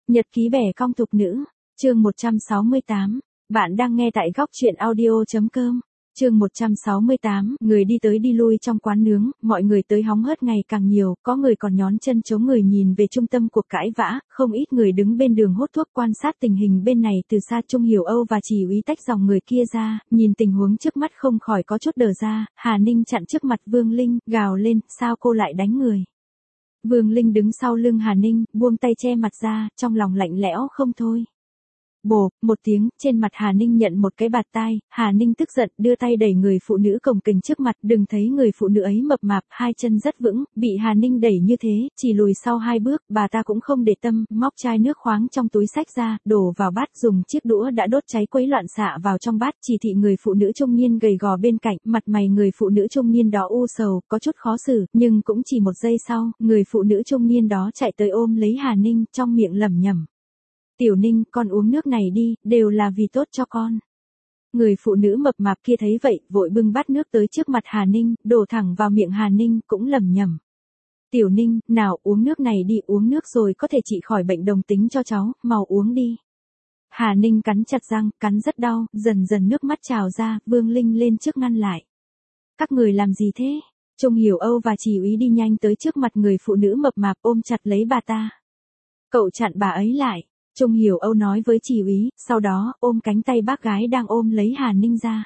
Nhật ký bẻ cong thục nữ, chương 168. Bạn đang nghe tại góc truyện audio.com. Chương 168, người đi tới đi lui trong quán nướng, mọi người tới hóng hớt ngày càng nhiều, có người còn nhón chân chống người nhìn về trung tâm cuộc cãi vã, không ít người đứng bên đường hút thuốc quan sát tình hình bên này từ xa. Trung Hiểu Âu và Chỉ Úy tách dòng người kia ra, nhìn tình huống trước mắt không khỏi có chút đờ ra. Hà Ninh chặn trước mặt Vương Linh, gào lên, sao cô lại đánh người? Vương Linh đứng sau lưng Hà Ninh, buông tay che mặt ra, trong lòng lạnh lẽo không thôi. Bổ, một tiếng, trên mặt Hà Ninh nhận một cái bạt tai, Hà Ninh tức giận, đưa tay đẩy người phụ nữ cồng kềnh trước mặt, đừng thấy người phụ nữ ấy mập mạp, hai chân rất vững, bị Hà Ninh đẩy như thế, chỉ lùi sau hai bước, bà ta cũng không để tâm, móc chai nước khoáng trong túi xách ra, đổ vào bát, dùng chiếc đũa đã đốt cháy quấy loạn xạ vào trong bát, chỉ thị người phụ nữ trung niên gầy gò bên cạnh, mặt mày người phụ nữ trung niên đó u sầu, có chút khó xử, nhưng cũng chỉ một giây sau, người phụ nữ trung niên đó chạy tới ôm lấy Hà Ninh, trong miệng lẩm nhẩm. Tiểu Ninh, con uống nước này đi, đều là vì tốt cho con. Người phụ nữ mập mạp kia thấy vậy, vội bưng bát nước tới trước mặt Hà Ninh, đổ thẳng vào miệng Hà Ninh, cũng lẩm nhẩm. Tiểu Ninh, nào uống nước này đi, uống nước rồi có thể trị khỏi bệnh đồng tính cho cháu, mau uống đi. Hà Ninh cắn chặt răng, cắn rất đau, dần dần nước mắt trào ra, Vương Linh lên trước ngăn lại. Các người làm gì thế? Trung Hiểu Âu và Chỉ Úy đi nhanh tới trước mặt người phụ nữ mập mạp ôm chặt lấy bà ta. Cậu chặn bà ấy lại. Trung Hiểu Âu nói với Chỉ Úy, sau đó, ôm cánh tay bác gái đang ôm lấy Hà Ninh ra.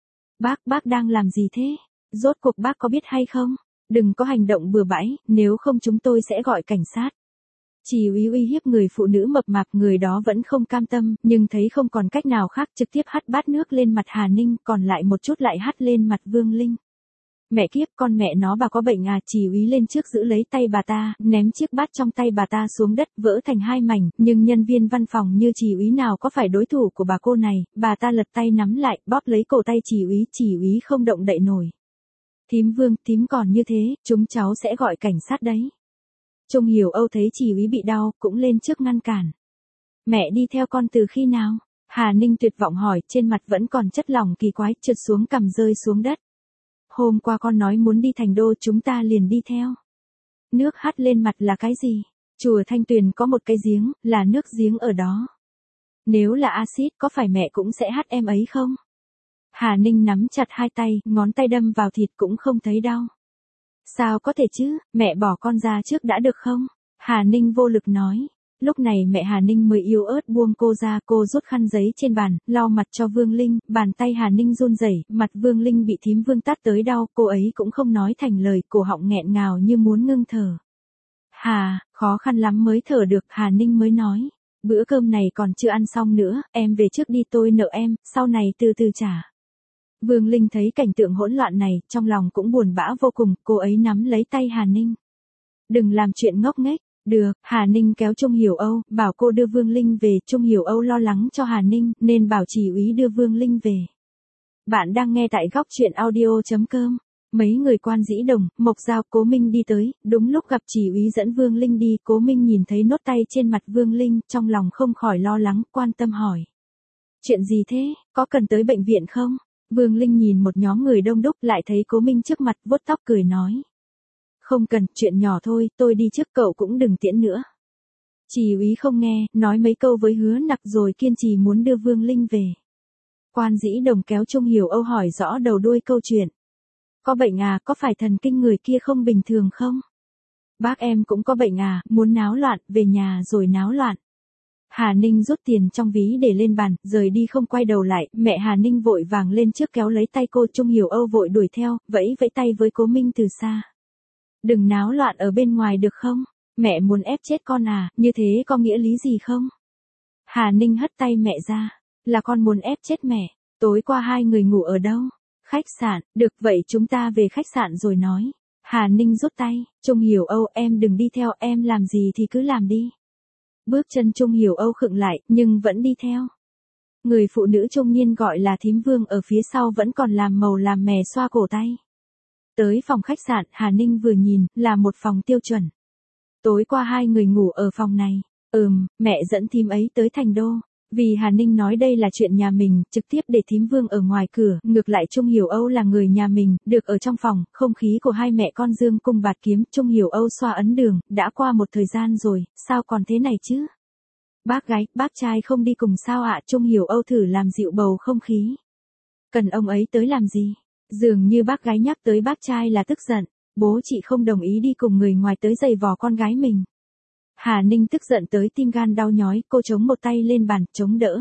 Bác đang làm gì thế? Rốt cuộc bác có biết hay không? Đừng có hành động bừa bãi, nếu không chúng tôi sẽ gọi cảnh sát. Chỉ Úy uy hiếp người phụ nữ mập mạp, người đó vẫn không cam tâm, nhưng thấy không còn cách nào khác, trực tiếp hắt bát nước lên mặt Hà Ninh, còn lại một chút lại hắt lên mặt Vương Linh. Mẹ kiếp, con mẹ nó bà có bệnh à? Chỉ Úy lên trước giữ lấy tay bà ta, ném chiếc bát trong tay bà ta xuống đất, vỡ thành hai mảnh, nhưng nhân viên văn phòng như Chỉ Úy nào có phải đối thủ của bà cô này, bà ta lật tay nắm lại, bóp lấy cổ tay Chỉ Úy không động đậy nổi. Thím Vương, thím còn như thế, chúng cháu sẽ gọi cảnh sát đấy. Trung Hiểu Âu thấy Chỉ Úy bị đau, cũng lên trước ngăn cản. Mẹ đi theo con từ khi nào? Hà Ninh tuyệt vọng hỏi, trên mặt vẫn còn chất lỏng kỳ quái, trượt xuống cằm rơi xuống đất. Hôm qua con nói muốn đi Thành Đô, chúng ta liền đi theo. Nước hắt lên mặt là cái gì? Chùa Thanh Tuyền có một cái giếng, là nước giếng ở đó. Nếu là axit, có phải mẹ cũng sẽ hắt em ấy không? Hà Ninh nắm chặt hai tay, ngón tay đâm vào thịt cũng không thấy đau. Sao có thể chứ, mẹ bỏ con ra trước đã được không? Hà Ninh vô lực nói. Lúc này mẹ Hà Ninh mới yếu ớt buông cô ra, cô rút khăn giấy trên bàn, lau mặt cho Vương Linh, bàn tay Hà Ninh run rẩy, mặt Vương Linh bị thím Vương tát tới đau, cô ấy cũng không nói thành lời, cổ họng nghẹn ngào như muốn ngưng thở. Khó khăn lắm mới thở được, Hà Ninh mới nói. Bữa cơm này còn chưa ăn xong nữa, em về trước đi, tôi nợ em, sau này từ từ trả. Vương Linh thấy cảnh tượng hỗn loạn này, trong lòng cũng buồn bã vô cùng, cô ấy nắm lấy tay Hà Ninh. Đừng làm chuyện ngốc nghếch. Được, Hà Ninh kéo Trung Hiểu Âu, bảo cô đưa Vương Linh về, Trung Hiểu Âu lo lắng cho Hà Ninh, nên bảo Chỉ Úy đưa Vương Linh về. Bạn đang nghe tại góc truyện audio.com. Mấy người quan dĩ đồng, Mộc Giao, Cố Minh đi tới, đúng lúc gặp Chỉ Úy dẫn Vương Linh đi, Cố Minh nhìn thấy nốt tay trên mặt Vương Linh, trong lòng không khỏi lo lắng, quan tâm hỏi. Chuyện gì thế, có cần tới bệnh viện không? Vương Linh nhìn một nhóm người đông đúc, lại thấy Cố Minh trước mặt, vuốt tóc cười nói. Không cần, chuyện nhỏ thôi, tôi đi trước, cậu cũng đừng tiễn nữa. Chỉ Úy không nghe, nói mấy câu với Hứa Nặc rồi kiên trì muốn đưa Vương Linh về. Quan dĩ đồng kéo Trung Hiểu Âu hỏi rõ đầu đuôi câu chuyện. Có bệnh à, có phải thần kinh người kia không bình thường không? Bác em cũng có bệnh à, muốn náo loạn, về nhà rồi náo loạn. Hà Ninh rút tiền trong ví để lên bàn, rời đi không quay đầu lại, mẹ Hà Ninh vội vàng lên trước kéo lấy tay cô, Trung Hiểu Âu vội đuổi theo, vẫy tay với Cố Minh từ xa. Đừng náo loạn ở bên ngoài được không? Mẹ muốn ép chết con à, như thế có nghĩa lý gì không? Hà Ninh hất tay mẹ ra. Là con muốn ép chết mẹ. Tối qua hai người ngủ ở đâu? Khách sạn, được vậy chúng ta về khách sạn rồi nói. Hà Ninh rút tay, Trung Hiểu Âu em đừng đi theo, em làm gì thì cứ làm đi. Bước chân Trung Hiểu Âu khựng lại, nhưng vẫn đi theo. Người phụ nữ trung niên gọi là thím Vương ở phía sau vẫn còn làm màu làm mè xoa cổ tay. Tới phòng khách sạn, Hà Ninh vừa nhìn, là một phòng tiêu chuẩn. Tối qua hai người ngủ ở phòng này. Mẹ dẫn thím ấy tới Thành Đô. Vì Hà Ninh nói đây là chuyện nhà mình, trực tiếp để thím Vương ở ngoài cửa, ngược lại Trung Hiểu Âu là người nhà mình, được ở trong phòng, không khí của hai mẹ con dương cung bạt kiếm, Trung Hiểu Âu xoa ấn đường, đã qua một thời gian rồi, sao còn thế này chứ? Bác gái, bác trai không đi cùng sao ạ? Trung Hiểu Âu thử làm dịu bầu không khí. Cần ông ấy tới làm gì? Dường như bác gái nhắc tới bác trai là tức giận. Bố chị không đồng ý đi cùng người ngoài tới giày vò con gái mình. Hà Ninh tức giận tới tim gan đau nhói, cô chống một tay lên bàn, chống đỡ.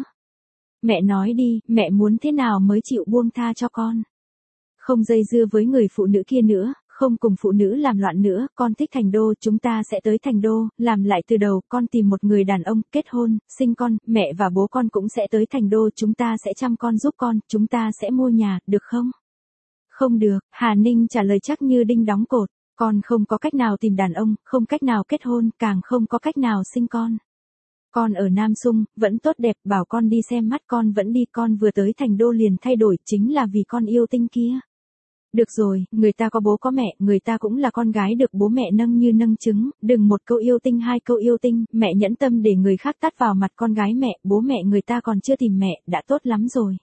Mẹ nói đi, mẹ muốn thế nào mới chịu buông tha cho con? Không dây dưa với người phụ nữ kia nữa, không cùng phụ nữ làm loạn nữa, con thích Thành Đô, chúng ta sẽ tới Thành Đô, làm lại từ đầu, con tìm một người đàn ông, kết hôn, sinh con, mẹ và bố con cũng sẽ tới Thành Đô, chúng ta sẽ chăm con giúp con, chúng ta sẽ mua nhà, được không? Không được, Hà Ninh trả lời chắc như đinh đóng cột, con không có cách nào tìm đàn ông, không cách nào kết hôn, càng không có cách nào sinh con. Con ở Nam Sung, vẫn tốt đẹp, bảo con đi xem mắt con vẫn đi, con vừa tới Thành Đô liền thay đổi, chính là vì con yêu Tinh kia. Được rồi, người ta có bố có mẹ, người ta cũng là con gái được bố mẹ nâng như nâng trứng, đừng một câu yêu Tinh hai câu yêu Tinh, mẹ nhẫn tâm để người khác tát vào mặt con gái mẹ, bố mẹ người ta còn chưa tìm mẹ, đã tốt lắm rồi.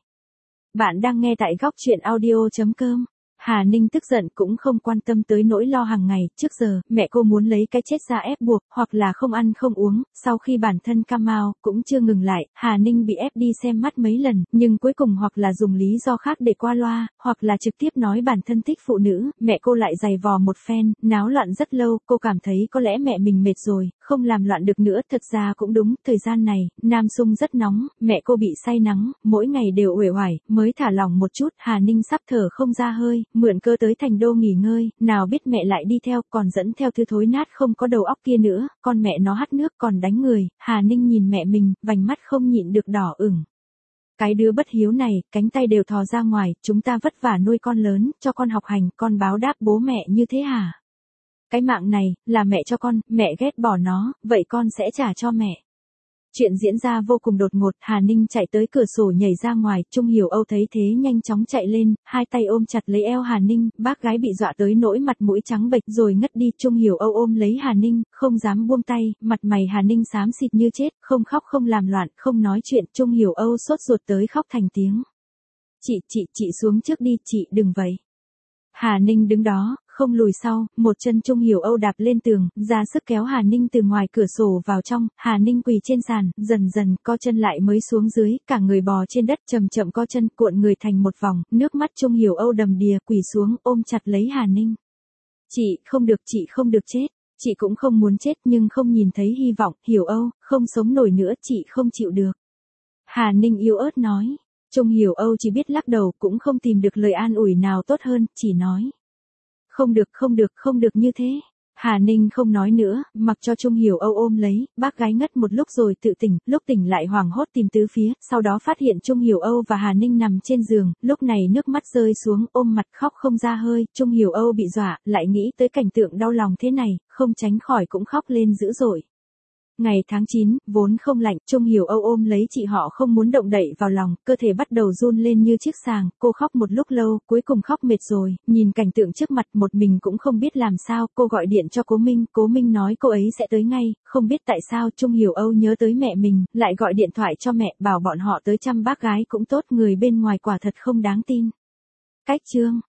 Bạn đang nghe tại góc truyện audio.com. Hà Ninh tức giận cũng không quan tâm tới nỗi lo hàng ngày, trước giờ, mẹ cô muốn lấy cái chết ra ép buộc, hoặc là không ăn không uống, sau khi bản thân cam mau, cũng chưa ngừng lại, Hà Ninh bị ép đi xem mắt mấy lần, nhưng cuối cùng hoặc là dùng lý do khác để qua loa, hoặc là trực tiếp nói bản thân thích phụ nữ, mẹ cô lại giày vò một phen, náo loạn rất lâu, cô cảm thấy có lẽ mẹ mình mệt rồi, không làm loạn được nữa, thật ra cũng đúng, thời gian này, Nam Sung rất nóng, mẹ cô bị say nắng, mỗi ngày đều uể oải, mới thả lỏng một chút, Hà Ninh sắp thở không ra hơi, mượn cơ tới Thành Đô nghỉ ngơi, nào biết mẹ lại đi theo, còn dẫn theo thứ thối nát không có đầu óc kia nữa, con mẹ nó hắt nước còn đánh người, Hà Ninh nhìn mẹ mình, vành mắt không nhịn được đỏ ửng. Cái đứa bất hiếu này, cánh tay đều thò ra ngoài, chúng ta vất vả nuôi con lớn, cho con học hành, con báo đáp bố mẹ như thế hả? Cái mạng này, là mẹ cho con, mẹ ghét bỏ nó, vậy con sẽ trả cho mẹ. Chuyện diễn ra vô cùng đột ngột, Hà Ninh chạy tới cửa sổ nhảy ra ngoài, Trung Hiểu Âu thấy thế nhanh chóng chạy lên, hai tay ôm chặt lấy eo Hà Ninh, bác gái bị dọa tới nỗi mặt mũi trắng bệch rồi ngất đi, Trung Hiểu Âu ôm lấy Hà Ninh, không dám buông tay, mặt mày Hà Ninh xám xịt như chết, không khóc không làm loạn, không nói chuyện, Trung Hiểu Âu sốt ruột tới khóc thành tiếng. Chị xuống trước đi, chị đừng vậy. Hà Ninh đứng đó, không lùi sau, một chân Trung Hiểu Âu đạp lên tường, ra sức kéo Hà Ninh từ ngoài cửa sổ vào trong, Hà Ninh quỳ trên sàn, dần dần co chân lại mới xuống dưới, cả người bò trên đất chậm chậm co chân, cuộn người thành một vòng, nước mắt Trung Hiểu Âu đầm đìa, quỳ xuống, ôm chặt lấy Hà Ninh. Chị không được chết, chị cũng không muốn chết nhưng không nhìn thấy hy vọng, Hiểu Âu, không sống nổi nữa, chị không chịu được. Hà Ninh yếu ớt nói. Trung Hiểu Âu chỉ biết lắc đầu, cũng không tìm được lời an ủi nào tốt hơn, chỉ nói. Không được như thế. Hà Ninh không nói nữa, mặc cho Trung Hiểu Âu ôm lấy, bác gái ngất một lúc rồi tự tỉnh, lúc tỉnh lại hoảng hốt tìm tứ phía, sau đó phát hiện Trung Hiểu Âu và Hà Ninh nằm trên giường, lúc này nước mắt rơi xuống, ôm mặt khóc không ra hơi, Trung Hiểu Âu bị dọa, lại nghĩ tới cảnh tượng đau lòng thế này, không tránh khỏi cũng khóc lên dữ dội. Ngày tháng 9, vốn không lạnh, Trung Hiểu Âu ôm lấy chị họ không muốn động đậy vào lòng, cơ thể bắt đầu run lên như chiếc sàng, cô khóc một lúc lâu, cuối cùng khóc mệt rồi, nhìn cảnh tượng trước mặt một mình cũng không biết làm sao, cô gọi điện cho Cố Minh nói cô ấy sẽ tới ngay, không biết tại sao Trung Hiểu Âu nhớ tới mẹ mình, lại gọi điện thoại cho mẹ, bảo bọn họ tới chăm bác gái cũng tốt, người bên ngoài quả thật không đáng tin. Cách chương